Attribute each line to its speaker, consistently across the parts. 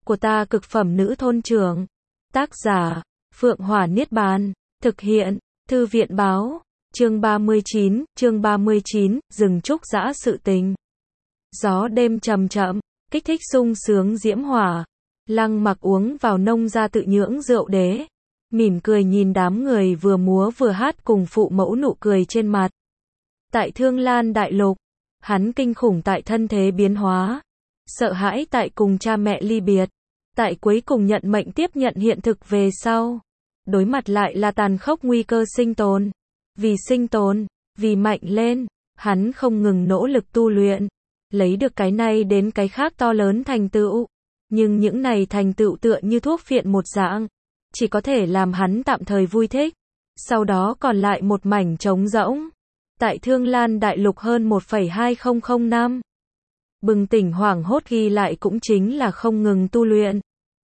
Speaker 1: của ta cực phẩm nữ thôn trưởng. Tác giả, Phượng Hỏa Niết Bàn. Thực hiện, Thư viện báo. Chương 39, rừng trúc dã sự tình. Gió đêm chậm chậm, kích thích sung sướng diễm hỏa. Lăng Mặc uống vào nông ra tự nhưỡng rượu đế. Mỉm cười nhìn đám người vừa múa vừa hát cùng phụ mẫu nụ cười trên mặt. Tại Thương Lan Đại Lục, hắn kinh khủng tại thân thế biến hóa. Sợ hãi tại cùng cha mẹ ly biệt. Tại cuối cùng nhận mệnh tiếp nhận hiện thực về sau. Đối mặt lại là tàn khốc nguy cơ sinh tồn. Vì sinh tồn, vì mạnh lên, hắn không ngừng nỗ lực tu luyện. Lấy được cái này đến cái khác to lớn thành tựu. Nhưng những này thành tựu tựa như thuốc phiện một dạng. Chỉ có thể làm hắn tạm thời vui thích. Sau đó còn lại một mảnh trống rỗng. Tại Thương Lan Đại Lục hơn 1,2000 năm. Bừng tỉnh hoảng hốt ghi lại cũng chính là không ngừng tu luyện.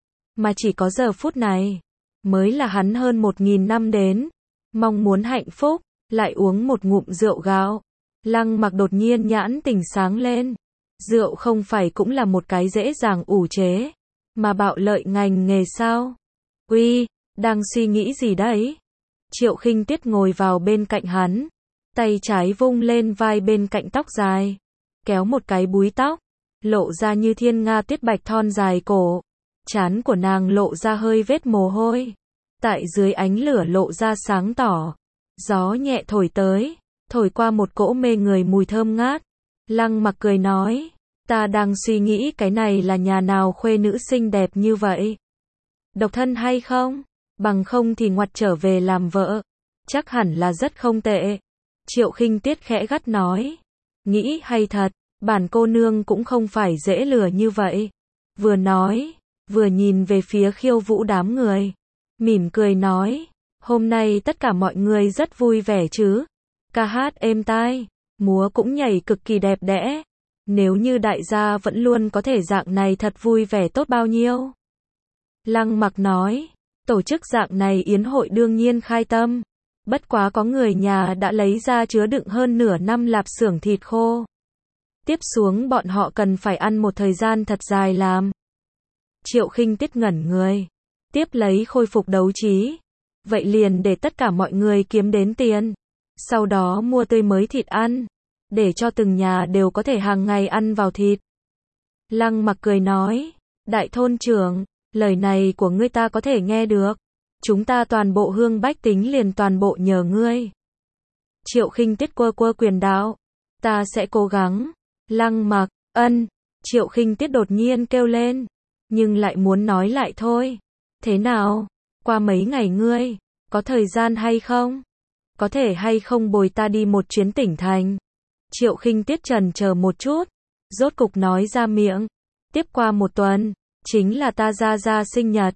Speaker 1: Mà chỉ có giờ phút này, mới là hắn hơn 1000 năm đến. Mong muốn hạnh phúc, lại uống một ngụm rượu gạo. Lăng Mặc đột nhiên nhãn tỉnh sáng lên. Rượu không phải cũng là một cái dễ dàng ủ chế, mà bạo lợi ngành nghề sao? Uy, đang suy nghĩ gì đấy? Triệu Khinh Tuyết ngồi vào bên cạnh hắn, tay trái vung lên vai bên cạnh tóc dài, kéo một cái búi tóc, lộ ra như thiên nga tuyết bạch thon dài cổ. Trán của nàng lộ ra hơi vết mồ hôi, tại dưới ánh lửa lộ ra sáng tỏ. Gió nhẹ thổi tới, thổi qua một cỗ mê người mùi thơm ngát. Lăng Mặc cười nói, ta đang suy nghĩ cái này là nhà nào khuê nữ xinh đẹp như vậy. Độc thân hay không? Bằng không thì ngoặt trở về làm vợ. Chắc hẳn là rất không tệ. Triệu Khinh Tuyết khẽ gắt nói. Nghĩ hay thật, bản cô nương cũng không phải dễ lừa như vậy. Vừa nói, vừa nhìn về phía khiêu vũ đám người. Mỉm cười nói, hôm nay tất cả mọi người rất vui vẻ chứ. Ca hát êm tai, múa cũng nhảy cực kỳ đẹp đẽ. Nếu như đại gia vẫn luôn có thể dạng này thật vui vẻ tốt bao nhiêu. Lăng Mặc nói, tổ chức dạng này yến hội đương nhiên khai tâm. Bất quá có người nhà đã lấy ra chứa đựng hơn nửa năm lạp xưởng thịt khô. Tiếp xuống bọn họ cần phải ăn một thời gian thật dài làm. Triệu Khinh Tuyết ngẩn người. Tiếp lấy khôi phục đấu trí. Vậy liền để tất cả mọi người kiếm đến tiền. Sau đó mua tươi mới thịt ăn. Để cho từng nhà đều có thể hàng ngày ăn vào thịt. Lăng Mặc cười nói, đại thôn trưởng, lời này của ngươi ta có thể nghe được. Chúng ta toàn bộ Hương bách tính liền toàn bộ nhờ ngươi. Triệu Khinh Tuyết quơ quyền đạo. Ta sẽ cố gắng. Lăng Mặc, ân. Triệu Khinh Tuyết đột nhiên kêu lên. Nhưng lại muốn nói lại thôi. Thế nào? Qua mấy ngày ngươi, có thời gian hay không? Có thể hay không bồi ta đi một chuyến tỉnh thành? Triệu Khinh Tuyết chần chờ một chút. Rốt cục nói ra miệng. Tiếp qua một tuần, chính là ta ra sinh nhật.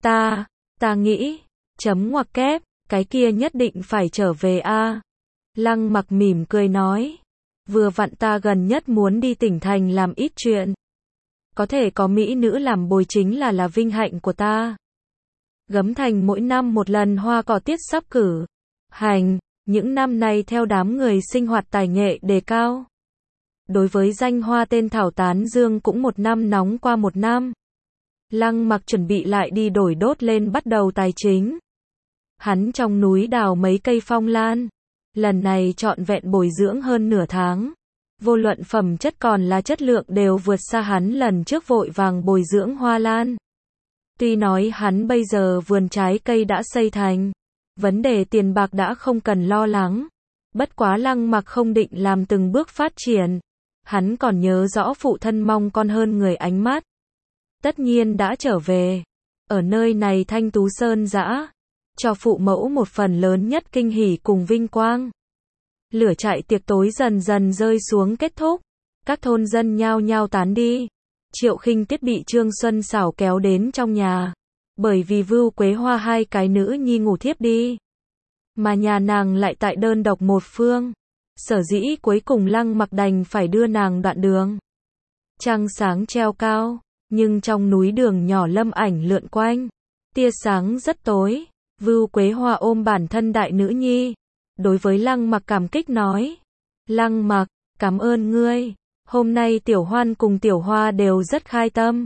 Speaker 1: Ta nghĩ, chấm ngoặc kép, cái kia nhất định phải trở về a. Lăng Mặc mỉm cười nói. Vừa vặn ta gần nhất muốn đi tỉnh thành làm ít chuyện. Có thể có mỹ nữ làm bồi chính là vinh hạnh của ta. Gấm Thành mỗi năm một lần hoa cỏ tiết sắp cử hành, những năm này theo đám người sinh hoạt tài nghệ đề cao. Đối với danh hoa tên thảo tán dương cũng một năm nóng qua một năm. Lăng Mặc chuẩn bị lại đi đổi đốt lên bắt đầu tài chính. Hắn trong núi đào mấy cây phong lan. Lần này trọn vẹn bồi dưỡng hơn nửa tháng. Vô luận phẩm chất còn là chất lượng đều vượt xa hắn lần trước vội vàng bồi dưỡng hoa lan. Tuy nói hắn bây giờ vườn trái cây đã xây thành. Vấn đề tiền bạc đã không cần lo lắng. Bất quá Lăng Mặc không định làm từng bước phát triển. Hắn còn nhớ rõ phụ thân mong con hơn người ánh mắt. Tất nhiên đã trở về. Ở nơi này Thanh Tú Sơn dã. Cho phụ mẫu một phần lớn nhất kinh hỉ cùng vinh quang. Lửa trại tiệc tối dần dần rơi xuống kết thúc. Các thôn dân nhao nhao tán đi. Triệu Khinh Tuyết bị Trương Xuân Xảo kéo đến trong nhà. Bởi vì Vưu Quế Hoa hai cái nữ nhi ngủ thiếp đi. Mà nhà nàng lại tại đơn độc một phương. Sở dĩ cuối cùng Lăng Mặc đành phải đưa nàng đoạn đường. Trăng sáng treo cao, nhưng trong núi đường nhỏ lâm ảnh lượn quanh. Tia sáng rất tối. Vưu Quế Hoa ôm bản thân đại nữ nhi. Đối với Lăng Mặc cảm kích nói. Lăng Mặc, cảm ơn ngươi. Hôm nay Tiểu Hoan cùng Tiểu Hoa đều rất khai tâm.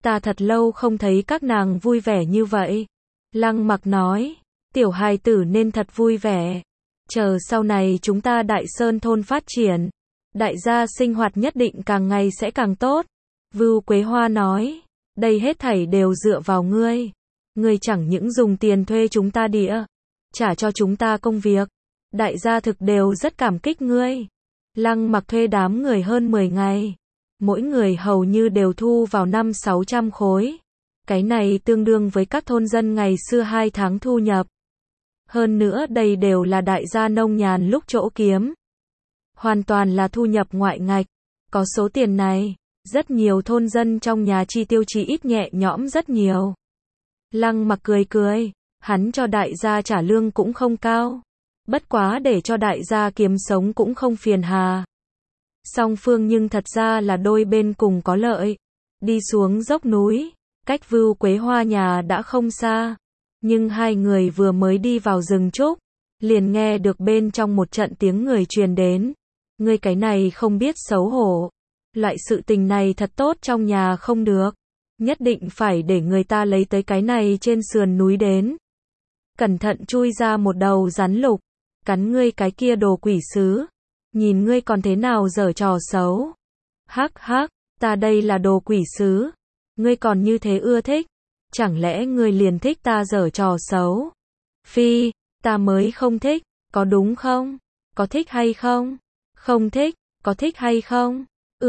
Speaker 1: Ta thật lâu không thấy các nàng vui vẻ như vậy. Lăng Mặc nói, tiểu hài tử nên thật vui vẻ. Chờ sau này chúng ta Đại Sơn thôn phát triển, đại gia sinh hoạt nhất định càng ngày sẽ càng tốt. Vưu Quế Hoa nói, đây hết thảy đều dựa vào ngươi. Ngươi chẳng những dùng tiền thuê chúng ta địa, trả cho chúng ta công việc. Đại gia thực đều rất cảm kích ngươi. Lăng Mặc thuê đám người hơn 10 ngày. Mỗi người hầu như đều thu vào 500-600 khối. Cái này tương đương với các thôn dân ngày xưa 2 tháng thu nhập. Hơn nữa đây đều là đại gia nông nhàn lúc chỗ kiếm. Hoàn toàn là thu nhập ngoại ngạch. Có số tiền này, rất nhiều thôn dân trong nhà chi tiêu chí ít nhẹ nhõm rất nhiều. Lăng Mặc cười cười, hắn cho đại gia trả lương cũng không cao. Bất quá để cho đại gia kiếm sống cũng không phiền hà. Song phương nhưng thật ra là đôi bên cùng có lợi. Đi xuống dốc núi, cách Vưu Quế Hoa nhà đã không xa. Nhưng hai người vừa mới đi vào rừng trúc, liền nghe được bên trong một trận tiếng người truyền đến. Ngươi cái này không biết xấu hổ. Loại sự tình này thật tốt trong nhà không được. Nhất định phải để người ta lấy tới cái này trên sườn núi đến. Cẩn thận chui ra một đầu rắn lục. Cắn ngươi cái kia đồ quỷ sứ. Nhìn ngươi còn thế nào giở trò xấu. Hắc hắc, ta đây là đồ quỷ sứ. Ngươi còn như thế ưa thích. Chẳng lẽ ngươi liền thích ta giở trò xấu? Phi, ta mới không thích, có đúng không? Có thích hay không? Không thích, có thích hay không?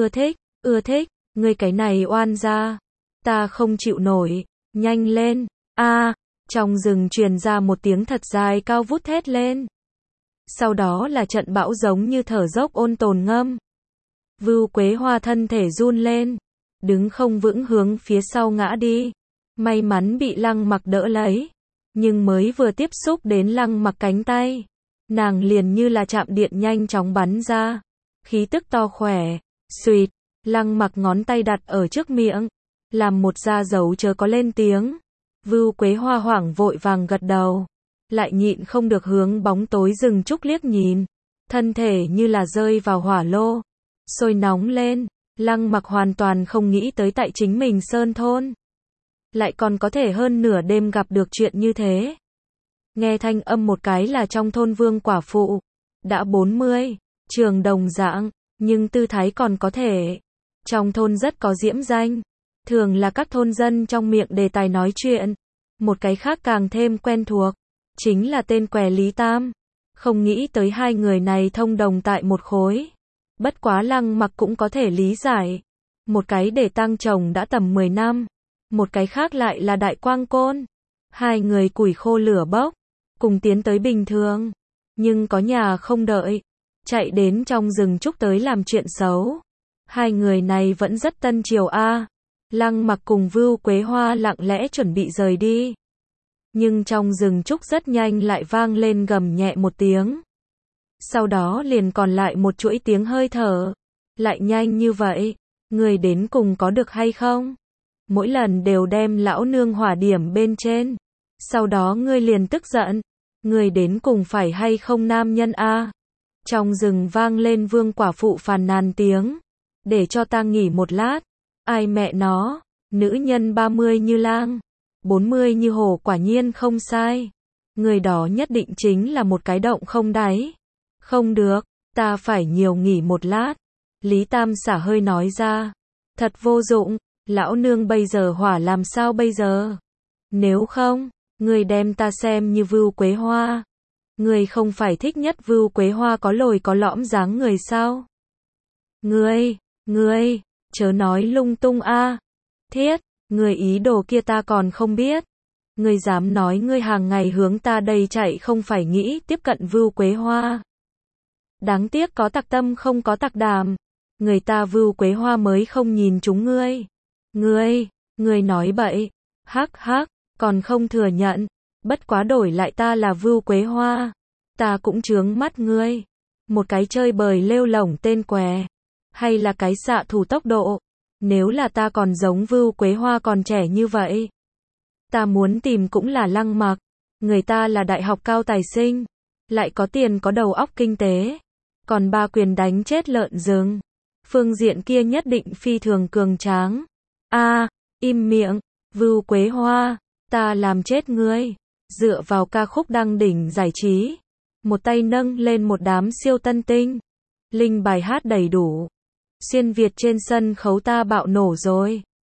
Speaker 1: Ưa thích, ngươi cái này oan gia. Ta không chịu nổi, nhanh lên. A, trong rừng truyền ra một tiếng thật dài cao vút thét lên. Sau đó là trận bão giống như thở dốc ôn tồn ngâm. Vưu Quế Hoa thân thể run lên, đứng không vững hướng phía sau ngã đi. May mắn bị Lăng Mặc đỡ lấy, nhưng mới vừa tiếp xúc đến Lăng Mặc cánh tay, nàng liền như là chạm điện nhanh chóng bắn ra, khí tức to khỏe. Xuỵt, Lăng Mặc ngón tay đặt ở trước miệng, làm một ra dấu chớ có lên tiếng. Vưu Quế Hoa hoảng vội vàng gật đầu, lại nhịn không được hướng bóng tối rừng trúc liếc nhìn, thân thể như là rơi vào hỏa lô, sôi nóng lên. Lăng Mặc hoàn toàn không nghĩ tới tại chính mình sơn thôn, lại còn có thể hơn nửa đêm gặp được chuyện như thế. Nghe thanh âm một cái là trong thôn Vương quả phụ, đã 40, trường đồng dạng, nhưng tư thái còn có thể. Trong thôn rất có diễm danh, thường là các thôn dân trong miệng đề tài nói chuyện. Một cái khác càng thêm quen thuộc, chính là tên què Lý Tam. Không nghĩ tới hai người này thông đồng tại một khối. Bất quá Lăng Mặc cũng có thể lý giải. Một cái để tăng chồng đã tầm 10 năm, một cái khác lại là đại quang côn. Hai người củi khô lửa bốc, cùng tiến tới bình thường. Nhưng có nhà không đợi, chạy đến trong rừng trúc tới làm chuyện xấu. Hai người này vẫn rất tân triều a. Lăng Mặc cùng Vưu Quế Hoa lặng lẽ chuẩn bị rời đi. Nhưng trong rừng trúc rất nhanh lại vang lên gầm nhẹ một tiếng. Sau đó liền còn lại một chuỗi tiếng hơi thở. Lại nhanh như vậy, người đến cùng có được hay không? Mỗi lần đều đem lão nương hỏa điểm bên trên. Sau đó ngươi liền tức giận. Người đến cùng phải hay không nam nhân a? Trong rừng vang lên Vương quả phụ phàn nàn tiếng. Để cho ta nghỉ một lát. Ai mẹ nó, nữ nhân 30 như lang, 40 như hổ quả nhiên không sai. Người đó nhất định chính là một cái động không đáy. Không được, ta phải nhiều nghỉ một lát. Lý Tam xả hơi nói ra. Thật vô dụng, lão nương bây giờ hỏa làm sao bây giờ? Nếu không, người đem ta xem như Vưu Quế Hoa. Người không phải thích nhất Vưu Quế Hoa có lồi có lõm dáng người sao? Ngươi, chớ nói lung tung a. Thiết, người ý đồ kia ta còn không biết. Ngươi dám nói ngươi hàng ngày hướng ta đây chạy không phải nghĩ tiếp cận Vưu Quế Hoa. Đáng tiếc có tặc tâm không có tặc đảm. Người ta Vưu Quế Hoa mới không nhìn chúng ngươi. Ngươi nói bậy. Hắc hắc, còn không thừa nhận. Bất quá đổi lại ta là Vưu Quế Hoa, ta cũng chướng mắt ngươi. Một cái chơi bời lêu lổng tên què, hay là cái xạ thủ tốc độ. Nếu là ta còn giống Vưu Quế Hoa còn trẻ như vậy, ta muốn tìm cũng là Lăng Mặc. Người ta là đại học cao tài sinh, lại có tiền có đầu óc kinh tế, còn ba quyền đánh chết lợn rừng. Phương diện kia nhất định phi thường cường tráng. Im miệng, Vưu Quế Hoa, ta làm chết ngươi. Dựa vào ca khúc đăng đỉnh giải trí. Một tay nâng lên một đám siêu tân tinh. Linh bài hát đầy đủ. Xuyên Việt trên sân khấu ta bạo nổ rồi.